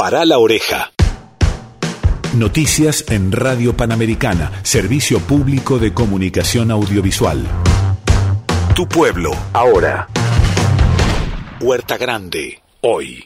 Pará la oreja. Noticias en Radio Panamericana, servicio público de comunicación audiovisual. Tu pueblo, ahora. Huerta Grande, hoy.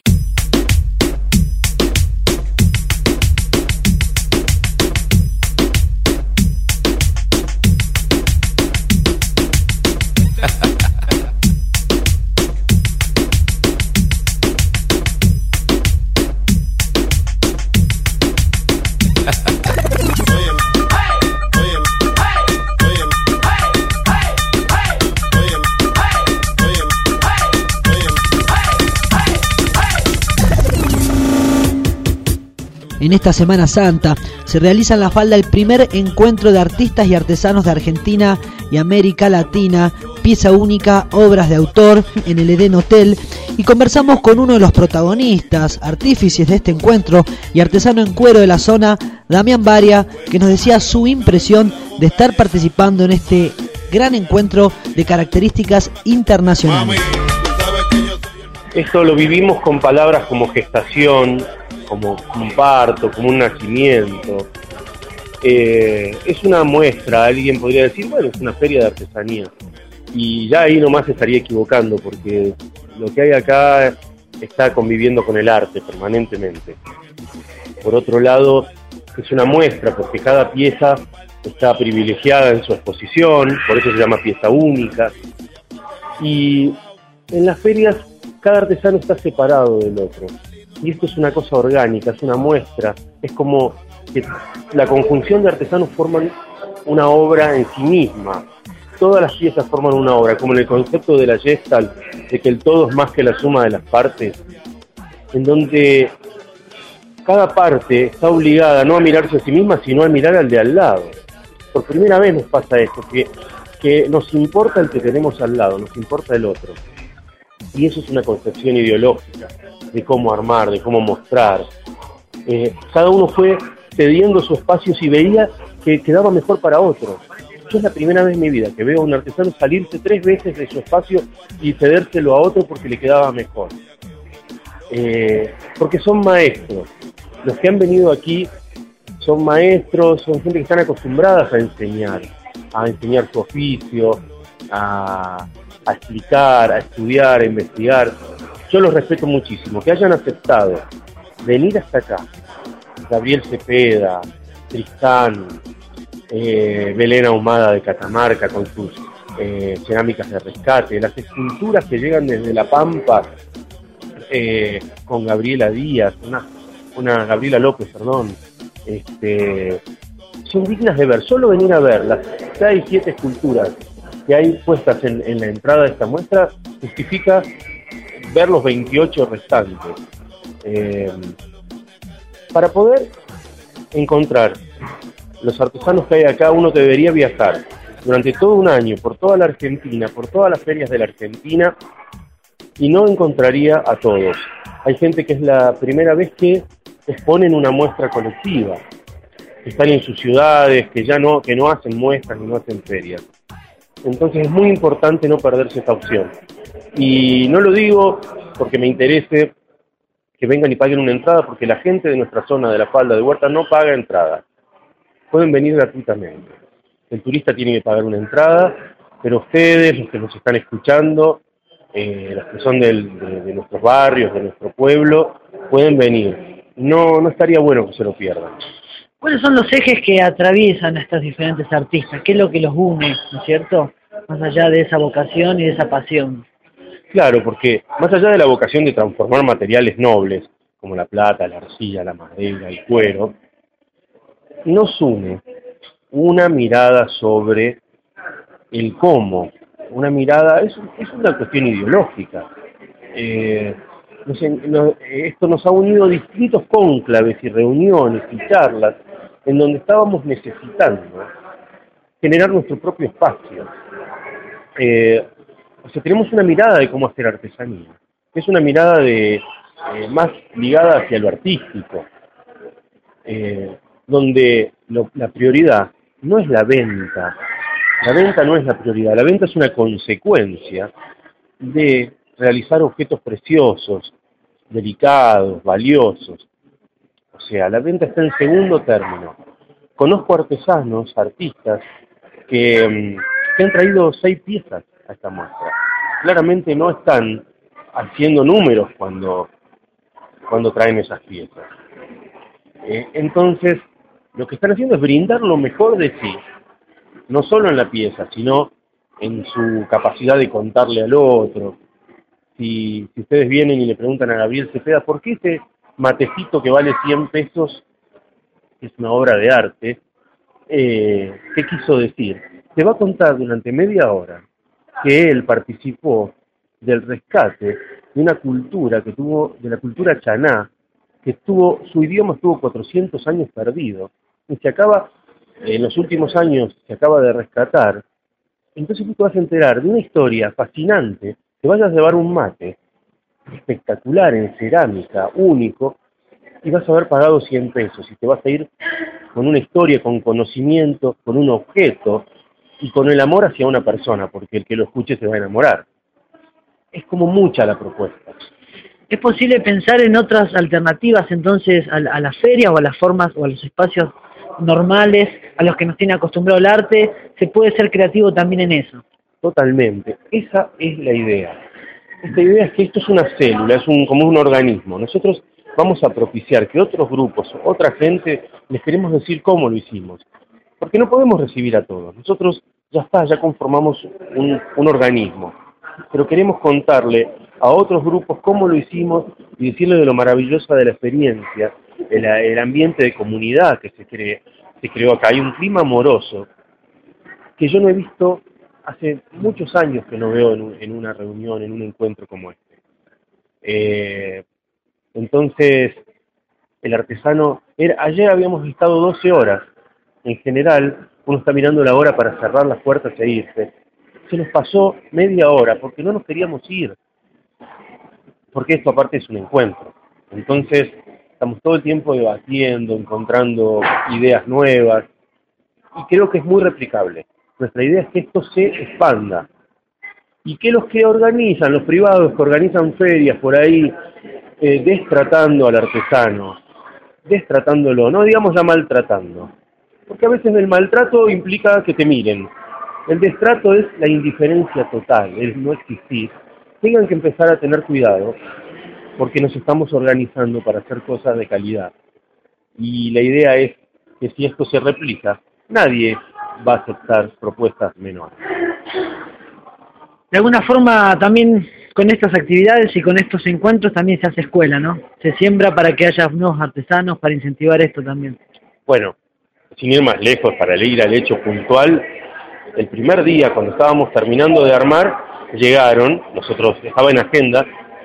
En esta Semana Santa se realiza en La Falda el primer encuentro de artistas y artesanos de Argentina y América Latina, pieza única, obras de autor, en el Edén Hotel, y conversamos con uno de los protagonistas, artífices de este encuentro y artesano en cuero de la zona, Damián Baria, que nos decía su impresión de estar participando en este gran encuentro de características internacionales. Esto lo vivimos con palabras como gestación, como un parto, como un nacimiento. Es una muestra, alguien podría decir, bueno, es una feria de artesanía. Y ya ahí nomás estaría equivocando, porque lo que hay acá está conviviendo con el arte permanentemente. Por otro lado, es una muestra, porque cada pieza está privilegiada en su exposición, por eso se llama pieza única. Y en las ferias, cada artesano está separado del otro. Y esto es una cosa orgánica, es una muestra, es como que la conjunción de artesanos forman una obra en sí misma. Todas las piezas forman una obra, como en el concepto de la Gestalt, de que el todo es más que la suma de las partes, en donde cada parte está obligada no a mirarse a sí misma, sino a mirar al de al lado. Por primera vez nos pasa esto, que nos importa el que tenemos al lado, nos importa el otro. Y eso es una concepción ideológica de cómo armar, de cómo mostrar. Cada uno fue cediendo su espacio si veía que quedaba mejor para otro. Yo es la primera vez en mi vida que veo a un artesano salirse 3 veces de su espacio y cedérselo a otro porque le quedaba mejor. Porque son maestros. Los que han venido aquí son maestros, son gente que están acostumbradas a enseñar su oficio, a explicar, a estudiar, a investigar. Yo los respeto muchísimo, que hayan aceptado venir hasta acá. Gabriel Cepeda, Tristán, Belén Ahumada de Catamarca con sus cerámicas de rescate, las esculturas que llegan desde La Pampa con Gabriela Díaz, una Gabriela López, perdón, son dignas de ver. Solo venir a ver las 6, 7 esculturas que hay puestas en la entrada de esta muestra justifica ver los 28 restantes. Para poder encontrar los artesanos que hay acá, uno debería viajar durante todo un año por toda la Argentina, por todas las ferias de la Argentina, y no encontraría a todos. Hay gente que es la primera vez que exponen una muestra colectiva, que están en sus ciudades, que no hacen muestras ni no hacen ferias. Entonces es muy importante no perderse esta opción. Y no lo digo porque me interese que vengan y paguen una entrada, porque la gente de nuestra zona de La Falda de Huerta no paga entrada. Pueden venir gratuitamente. El turista tiene que pagar una entrada, pero ustedes, los que nos están escuchando, los que son de nuestros barrios, de nuestro pueblo, pueden venir. No estaría bueno que se lo pierdan. ¿Cuáles son los ejes que atraviesan a estos diferentes artistas? ¿Qué es lo que los une, ¿no es cierto? Más allá de esa vocación y de esa pasión. Claro, porque más allá de la vocación de transformar materiales nobles, como la plata, la arcilla, la madera, el cuero, nos une una mirada sobre el cómo. Una mirada, es una cuestión ideológica. Esto nos ha unido a distintos cónclaves y reuniones y charlas en donde estábamos necesitando generar nuestro propio espacio. Tenemos una mirada de cómo hacer artesanía. Es una mirada más ligada hacia lo artístico, donde la prioridad no es la venta. La venta no es la prioridad. La venta es una consecuencia de realizar objetos preciosos, delicados, valiosos. O sea, la venta está en segundo término. Conozco artesanos, artistas, que han traído 6 piezas a esta muestra. Claramente no están haciendo números cuando traen esas piezas. Entonces, lo que están haciendo es brindar lo mejor de sí, no solo en la pieza, sino en su capacidad de contarle al otro. Si ustedes vienen y le preguntan a Gabriel Cepeda, ¿por qué ese matecito que vale 100 pesos es una obra de arte? ¿Qué quiso decir? Te va a contar durante media hora que él participó del rescate de una cultura de la cultura chaná, su idioma estuvo 400 años perdido, y en los últimos años se acaba de rescatar. Entonces tú te vas a enterar de una historia fascinante, te vas a llevar un mate espectacular en cerámica, único, y vas a haber pagado 100 pesos, y te vas a ir con una historia, con conocimiento, con un objeto, y con el amor hacia una persona, porque el que lo escuche se va a enamorar. Es como mucha la propuesta. ¿Es posible pensar en otras alternativas entonces a la feria o a las formas o a los espacios normales a los que nos tiene acostumbrado el arte? ¿Se puede ser creativo también en eso? Totalmente. Esa es la idea. Esta idea es que esto es una célula, como un organismo. Nosotros vamos a propiciar que otros grupos, otra gente, les queremos decir cómo lo hicimos. Porque no podemos recibir a todos. Nosotros ya conformamos un organismo. Pero queremos contarle a otros grupos cómo lo hicimos y decirles de lo maravillosa de la experiencia, el ambiente de comunidad que se creó acá. Hay un clima amoroso que yo no he visto hace muchos años, que no veo en una reunión, en un encuentro como este. Entonces, el artesano, ayer habíamos estado 12 horas. En general, uno está mirando la hora para cerrar las puertas e irse. Se nos pasó media hora porque no nos queríamos ir. Porque esto aparte es un encuentro. Entonces, estamos todo el tiempo debatiendo, encontrando ideas nuevas. Y creo que es muy replicable. Nuestra idea es que esto se expanda. Y que los que organizan, los privados que organizan ferias por ahí, destratando al artesano, destratándolo, no digamos ya maltratando. Porque a veces el maltrato implica que te miren. El destrato es la indiferencia total, el no existir. Tengan que empezar a tener cuidado, porque nos estamos organizando para hacer cosas de calidad. Y la idea es que si esto se replica, nadie va a aceptar propuestas menores. De alguna forma también con estas actividades y con estos encuentros también se hace escuela, ¿no? Se siembra para que haya nuevos artesanos, para incentivar esto también. Bueno, sin ir más lejos, para ir al hecho puntual, el primer día, cuando estábamos terminando de armar, llegaron, estaba en agenda,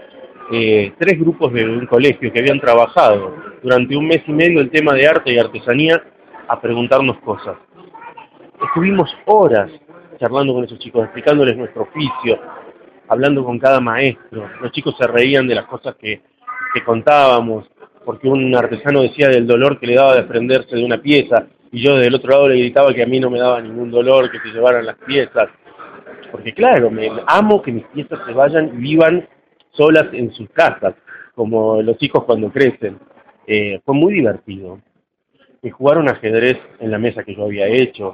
3 grupos de un colegio que habían trabajado durante un mes y medio el tema de arte y artesanía a preguntarnos cosas. Estuvimos horas charlando con esos chicos, explicándoles nuestro oficio, hablando con cada maestro. Los chicos se reían de las cosas que contábamos, porque un artesano decía del dolor que le daba desprenderse de una pieza, y yo del otro lado le gritaba que a mí no me daba ningún dolor que se llevaran las piezas. Porque claro, amo que mis piezas se vayan y vivan solas en sus casas, como los hijos cuando crecen. Fue muy divertido. Jugaron ajedrez en la mesa que yo había hecho.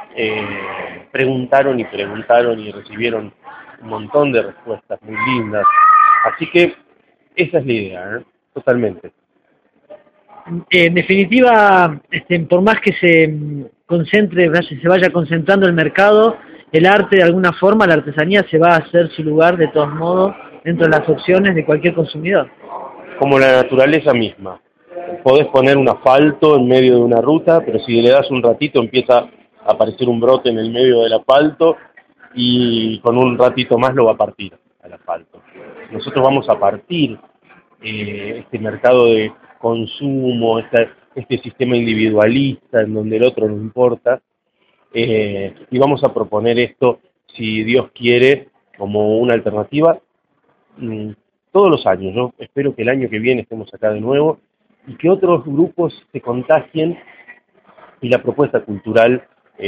Preguntaron y recibieron un montón de respuestas muy lindas. Así que esa es la idea, totalmente. En definitiva, por más que se vaya concentrando el mercado, el arte de alguna forma, la artesanía se va a hacer su lugar de todos modos dentro de las opciones de cualquier consumidor. Como la naturaleza misma. Podés poner un asfalto en medio de una ruta, pero si le das un ratito empieza a aparecer un brote en el medio del asfalto y con un ratito más lo va a partir al asfalto. Nosotros vamos a partir este mercado de consumo, este sistema individualista en donde el otro no importa, y vamos a proponer esto, si Dios quiere, como una alternativa todos los años. Yo espero que el año que viene estemos acá de nuevo y que otros grupos se contagien y la propuesta cultural,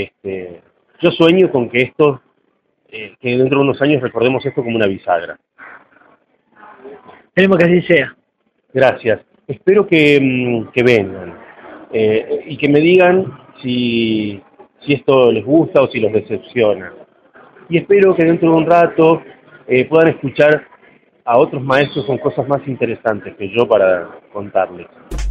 yo sueño con que que dentro de unos años recordemos esto como una bisagra. Esperemos que así sea. Gracias. espero que vengan y que me digan si esto les gusta o si los decepciona. Y espero que dentro de un rato puedan escuchar a otros maestros con cosas más interesantes que yo para contarles.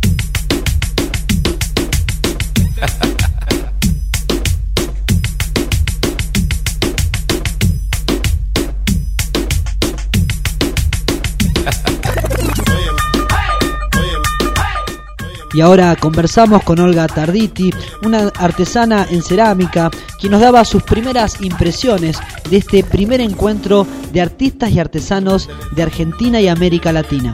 Y ahora conversamos con Olga Tarditi, una artesana en cerámica, quien nos daba sus primeras impresiones de este primer encuentro de artistas y artesanos de Argentina y América Latina.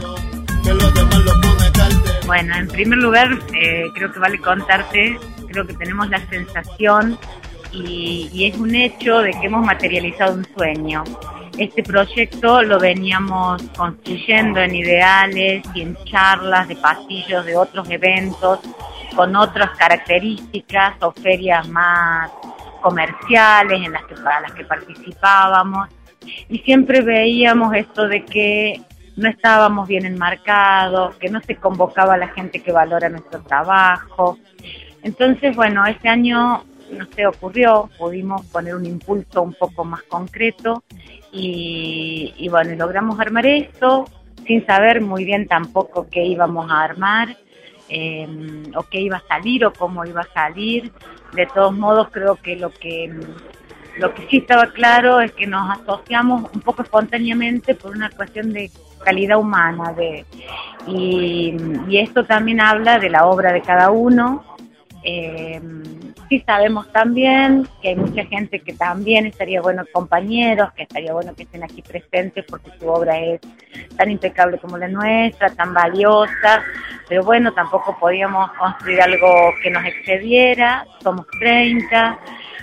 Bueno, en primer lugar, creo que vale contarte, creo que tenemos la sensación y es un hecho de que hemos materializado un sueño. Este proyecto lo veníamos construyendo en ideales y en charlas de pasillos de otros eventos con otras características o ferias más comerciales para las que participábamos, y siempre veíamos esto de que no estábamos bien enmarcados, que no se convocaba a la gente que valora nuestro trabajo. Entonces, bueno, este año no se ocurrió, pudimos poner un impulso un poco más concreto y bueno, logramos armar esto sin saber muy bien tampoco qué íbamos a armar o qué iba a salir o cómo iba a salir. De todos modos, creo que lo que sí estaba claro es que nos asociamos un poco espontáneamente por una cuestión de calidad humana y esto también habla de la obra de cada uno. Sí sabemos también que hay mucha gente que también estaría bueno, compañeros, que estaría bueno que estén aquí presentes porque su obra es tan impecable como la nuestra, tan valiosa, pero bueno, tampoco podíamos construir algo que nos excediera, somos 30,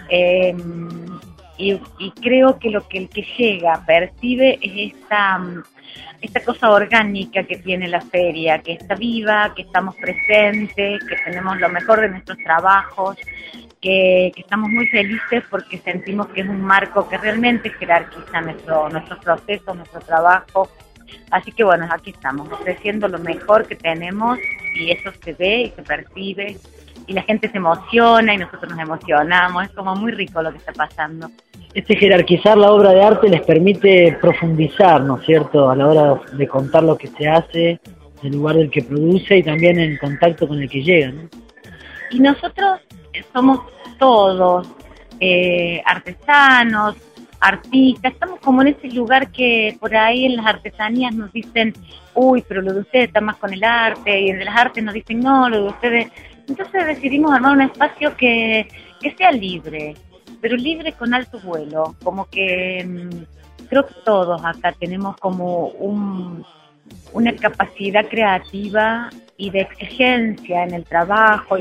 y creo que lo que el que llega percibe es esta cosa orgánica que tiene la feria, que está viva, que estamos presentes, que tenemos lo mejor de nuestros trabajos, que estamos muy felices porque sentimos que es un marco que realmente jerarquiza nuestros procesos, nuestro trabajo. Así que bueno, aquí estamos, ofreciendo lo mejor que tenemos y eso se ve y se percibe y la gente se emociona y nosotros nos emocionamos, es como muy rico lo que está pasando. Jerarquizar la obra de arte les permite profundizar, ¿no es cierto?, a la hora de contar lo que se hace, el lugar del que produce y también en contacto con el que llega, ¿no? Y nosotros somos todos artesanos, artistas, estamos como en ese lugar que por ahí en las artesanías nos dicen, uy, pero lo de ustedes está más con el arte, y en las artes nos dicen, no, lo de ustedes. Entonces decidimos armar un espacio que sea libre, pero libre con alto vuelo, como que creo que todos acá tenemos como una capacidad creativa y de exigencia en el trabajo.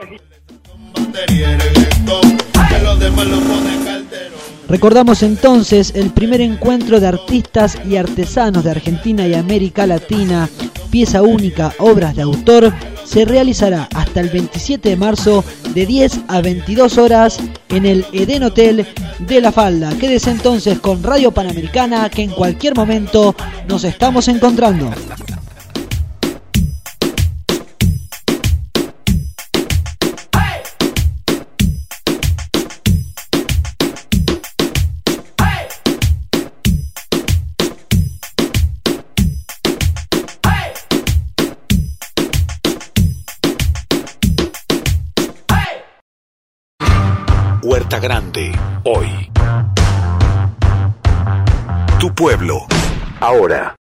Recordamos entonces el primer encuentro de artistas y artesanos de Argentina y América Latina, pieza única, obras de autor, se realizará hasta el 27 de marzo de 10 a 22 horas en el Eden Hotel de La Falda. Quédese entonces con Radio Panamericana, que en cualquier momento nos estamos encontrando. Huerta Grande, hoy. Tu pueblo, ahora.